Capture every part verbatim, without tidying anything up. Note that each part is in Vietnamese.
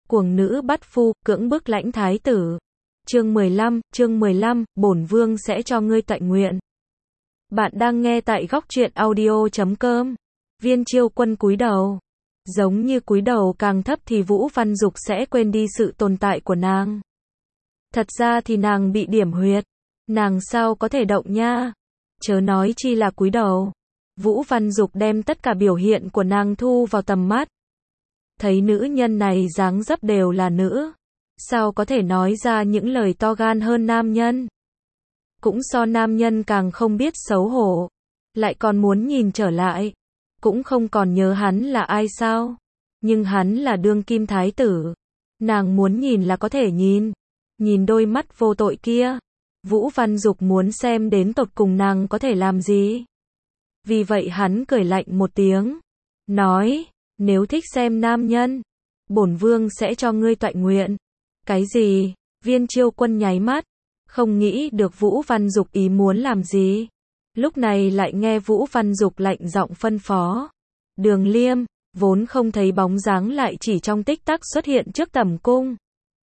Cuồng nữ bắt phu, cưỡng bức lãnh thái tử. Chương mười lăm, chương mười lăm, bổn vương sẽ cho ngươi tận nguyện. Bạn đang nghe tại góc truyện audio chấm com. Viên Chiêu Quân cúi đầu. Giống như cúi đầu càng thấp thì Vũ Văn Dục sẽ quên đi sự tồn tại của nàng. Thật ra thì nàng bị điểm huyệt. Nàng sao có thể động nha. Chớ nói chi là cúi đầu. Vũ Văn Dục đem tất cả biểu hiện của nàng thu vào tầm mắt. Thấy nữ nhân này dáng dấp đều là nữ. Sao có thể nói ra những lời to gan hơn nam nhân. Cũng so nam nhân càng không biết xấu hổ. Lại còn muốn nhìn trở lại. Cũng không còn nhớ hắn là ai sao. Nhưng hắn là đương kim thái tử. Nàng muốn nhìn là có thể nhìn. Nhìn đôi mắt vô tội kia. Vũ Văn Dục muốn xem đến tột cùng nàng có thể làm gì. Vì vậy hắn cười lạnh một tiếng. Nói, nếu thích xem nam nhân, bổn vương sẽ cho ngươi toại nguyện. Cái gì? Viên Chiêu Quân nháy mắt. Không nghĩ được Vũ Văn Dục ý muốn làm gì. Lúc này lại nghe Vũ Văn Dục lạnh giọng phân phó. Đường Liêm, vốn không thấy bóng dáng lại chỉ trong tích tắc xuất hiện trước tẩm cung.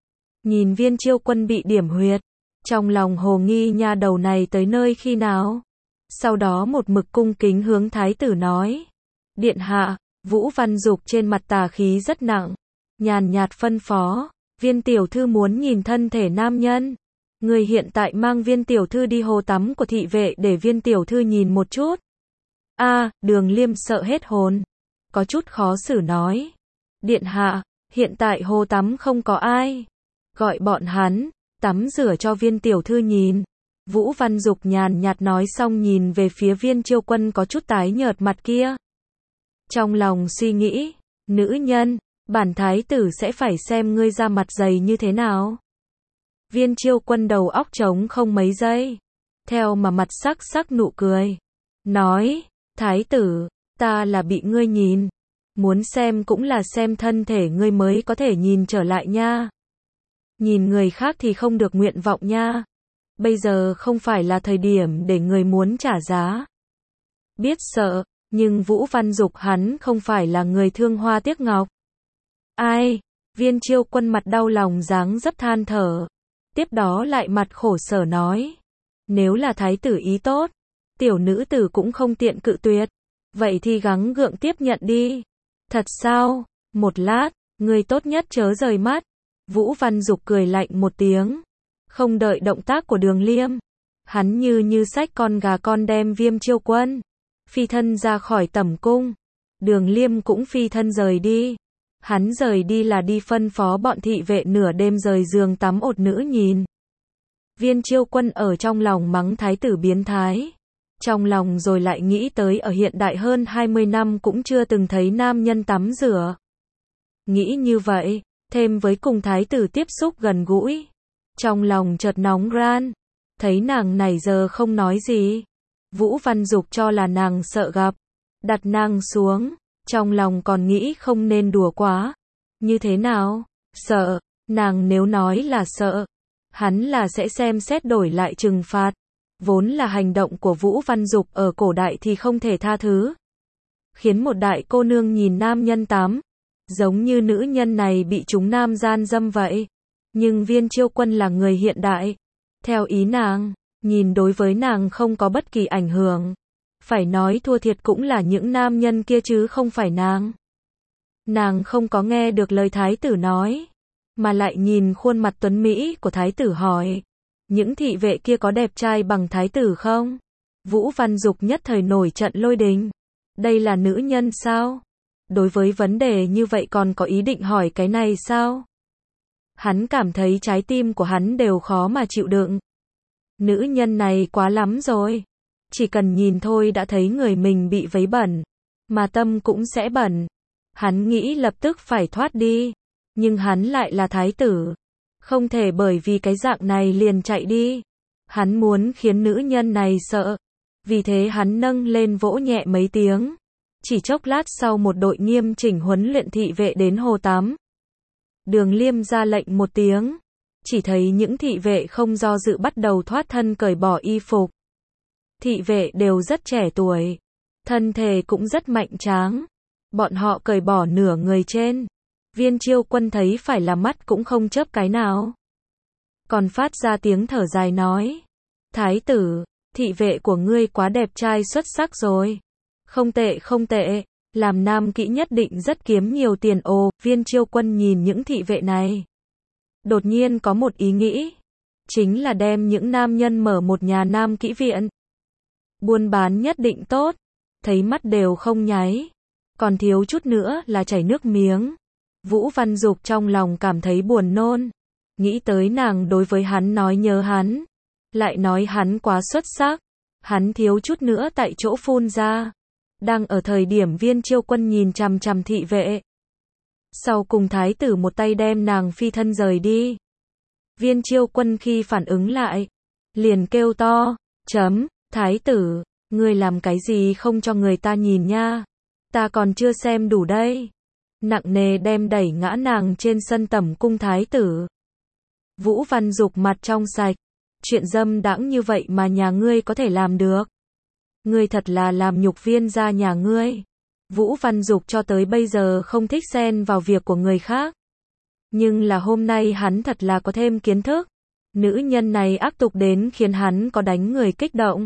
Nhìn Viên Chiêu Quân bị điểm huyệt. Trong lòng hồ nghi nha đầu này tới nơi khi nào. Sau đó một mực cung kính hướng thái tử nói. Điện hạ, Vũ Văn Dục trên mặt tà khí rất nặng. Nhàn nhạt phân phó. Viên tiểu thư muốn nhìn thân thể nam nhân. Người hiện tại mang viên tiểu thư đi hồ tắm của thị vệ để viên tiểu thư nhìn một chút. A, à, Đường Liêm sợ hết hồn. Có chút khó xử nói. Điện hạ, hiện tại hồ tắm không có ai. Gọi bọn hắn, tắm rửa cho viên tiểu thư nhìn. Vũ Văn Dục nhàn nhạt nói xong nhìn về phía Viên Chiêu Quân có chút tái nhợt mặt kia. Trong lòng suy nghĩ, nữ nhân, bản thái tử sẽ phải xem ngươi ra mặt dày như thế nào. Viên Chiêu Quân đầu óc trống không mấy giây. Theo mà mặt sắc sắc nụ cười. Nói, thái tử, ta là bị ngươi nhìn. Muốn xem cũng là xem thân thể ngươi mới có thể nhìn trở lại nha. Nhìn người khác thì không được nguyện vọng nha. Bây giờ không phải là thời điểm để người muốn trả giá. Biết sợ, nhưng Vũ Văn Dục hắn không phải là người thương hoa tiếc ngọc. Ai? Viên Chiêu Quân mặt đau lòng dáng dấp than thở. Tiếp đó lại mặt khổ sở nói. Nếu là thái tử ý tốt, tiểu nữ tử cũng không tiện cự tuyệt. Vậy thì gắng gượng tiếp nhận đi. Thật sao? Một lát, người tốt nhất chớ rời mắt. Vũ Văn Dục cười lạnh một tiếng. Không đợi động tác của Đường Liêm. Hắn như như xách con gà con đem Viên Chiêu Quân. Phi thân ra khỏi tẩm cung. Đường Liêm cũng phi thân rời đi. Hắn rời đi là đi phân phó bọn thị vệ nửa đêm rời giường tắm ột nữ nhìn. Viên Chiêu Quân ở trong lòng mắng thái tử biến thái. Trong lòng rồi lại nghĩ tới ở hiện đại hơn hai mươi năm cũng chưa từng thấy nam nhân tắm rửa. Nghĩ như vậy, thêm với cùng thái tử tiếp xúc gần gũi. Trong lòng chợt nóng ran. Thấy nàng này giờ không nói gì. Vũ Văn Dục cho là nàng sợ gặp. Đặt nàng xuống. Trong lòng còn nghĩ không nên đùa quá. Như thế nào? Sợ. Nàng nếu nói là sợ. Hắn là sẽ xem xét đổi lại trừng phạt. Vốn là hành động của Vũ Văn Dục ở cổ đại thì không thể tha thứ. Khiến một đại cô nương nhìn nam nhân tắm. Giống như nữ nhân này bị chúng nam gian dâm vậy. Nhưng Viên Chiêu Quân là người hiện đại. Theo ý nàng, nhìn đối với nàng không có bất kỳ ảnh hưởng. Phải nói thua thiệt cũng là những nam nhân kia chứ không phải nàng. Nàng không có nghe được lời thái tử nói. Mà lại nhìn khuôn mặt tuấn Mỹ của thái tử hỏi. Những thị vệ kia có đẹp trai bằng thái tử không? Vũ Văn Dục nhất thời nổi trận lôi đình. Đây là nữ nhân sao? Đối với vấn đề như vậy còn có ý định hỏi cái này sao? Hắn cảm thấy trái tim của hắn đều khó mà chịu đựng. Nữ nhân này quá lắm rồi. Chỉ cần nhìn thôi đã thấy người mình bị vấy bẩn. Mà tâm cũng sẽ bẩn. Hắn nghĩ lập tức phải thoát đi. Nhưng hắn lại là thái tử. Không thể bởi vì cái dạng này liền chạy đi. Hắn muốn khiến nữ nhân này sợ. Vì thế hắn nâng lên vỗ nhẹ mấy tiếng. Chỉ chốc lát sau một đội nghiêm chỉnh huấn luyện thị vệ đến hồ tắm. Đường Liêm ra lệnh một tiếng. Chỉ thấy những thị vệ không do dự bắt đầu thoát thân cởi bỏ y phục. Thị vệ đều rất trẻ tuổi. Thân thể cũng rất mạnh tráng. Bọn họ cởi bỏ nửa người trên. Viên Chiêu Quân thấy phải là mắt cũng không chớp cái nào. Còn phát ra tiếng thở dài nói. Thái tử, thị vệ của ngươi quá đẹp trai xuất sắc rồi. Không tệ không tệ, làm nam kỹ nhất định rất kiếm nhiều tiền. Ồ, Viên Chiêu Quân nhìn những thị vệ này. Đột nhiên có một ý nghĩ. Chính là đem những nam nhân mở một nhà nam kỹ viện. Buôn bán nhất định tốt. Thấy mắt đều không nháy. Còn thiếu chút nữa là chảy nước miếng. Vũ Văn Dục trong lòng cảm thấy buồn nôn. Nghĩ tới nàng đối với hắn nói nhớ hắn. Lại nói hắn quá xuất sắc. Hắn thiếu chút nữa tại chỗ phun ra. Đang ở thời điểm Viên Chiêu Quân nhìn chằm chằm thị vệ. Sau cùng thái tử một tay đem nàng phi thân rời đi. Viên Chiêu Quân khi phản ứng lại. Liền kêu to. Chấm, thái tử, ngươi làm cái gì không cho người ta nhìn nha. Ta còn chưa xem đủ đây. Nặng nề đem đẩy ngã nàng trên sân tẩm cung thái tử. Vũ Văn Dục mặt trong sạch. Chuyện dâm đãng như vậy mà nhà ngươi có thể làm được. Ngươi thật là làm nhục Viên gia nhà ngươi. Vũ Văn Dục cho tới bây giờ không thích xen vào việc của người khác. Nhưng là hôm nay hắn thật là có thêm kiến thức. Nữ nhân này ác tục đến khiến hắn có đánh người kích động.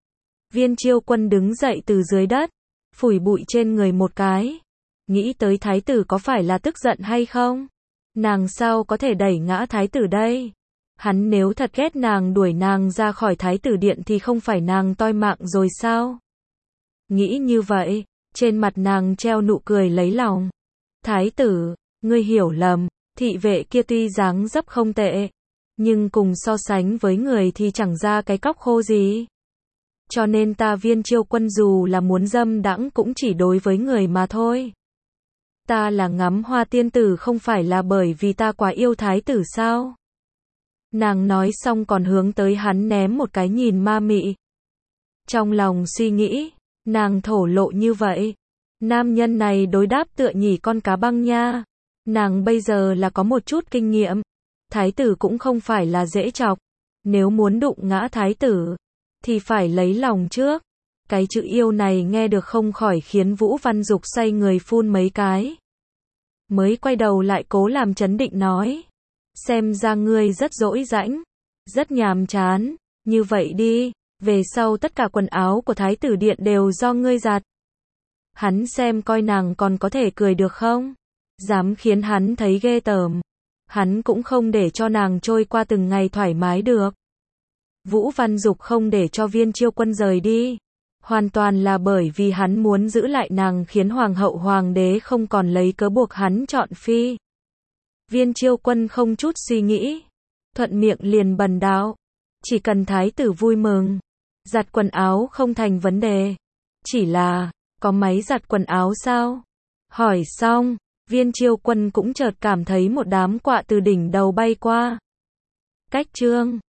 Viên Chiêu Quân đứng dậy từ dưới đất. Phủi bụi trên người một cái. Nghĩ tới thái tử có phải là tức giận hay không? Nàng sao có thể đẩy ngã thái tử đây? Hắn nếu thật ghét nàng đuổi nàng ra khỏi thái tử điện thì không phải nàng toi mạng rồi sao? Nghĩ như vậy, trên mặt nàng treo nụ cười lấy lòng. Thái tử, ngươi hiểu lầm, thị vệ kia tuy dáng dấp không tệ, nhưng cùng so sánh với người thì chẳng ra cái cóc khô gì. Cho nên ta Viên Chiêu Quân dù là muốn dâm đãng cũng chỉ đối với người mà thôi. Ta là ngắm hoa tiên tử không phải là bởi vì ta quá yêu thái tử sao? Nàng nói xong còn hướng tới hắn ném một cái nhìn ma mị. Trong lòng suy nghĩ, nàng thổ lộ như vậy. Nam nhân này đối đáp tựa nhỉ con cá băng nha. Nàng bây giờ là có một chút kinh nghiệm. Thái tử cũng không phải là dễ chọc. Nếu muốn đụng ngã thái tử, thì phải lấy lòng trước. Cái chữ yêu này nghe được không khỏi khiến Vũ Văn Dục xoay người phun mấy cái. Mới quay đầu lại cố làm trấn định nói. Xem ra ngươi rất dỗi rãnh, rất nhàm chán, như vậy đi, về sau tất cả quần áo của thái tử điện đều do ngươi giặt. Hắn xem coi nàng còn có thể cười được không? Dám khiến hắn thấy ghê tởm. Hắn cũng không để cho nàng trôi qua từng ngày thoải mái được. Vũ Văn Dục không để cho Viên Chiêu Quân rời đi. Hoàn toàn là bởi vì hắn muốn giữ lại nàng khiến hoàng hậu hoàng đế không còn lấy cớ buộc hắn chọn phi. Viên Chiêu Quân không chút suy nghĩ. Thuận miệng liền bần đạo. Chỉ cần thái tử vui mừng. Giặt quần áo không thành vấn đề. Chỉ là, có máy giặt quần áo sao? Hỏi xong, Viên Chiêu Quân cũng chợt cảm thấy một đám quạ từ đỉnh đầu bay qua. Cách chương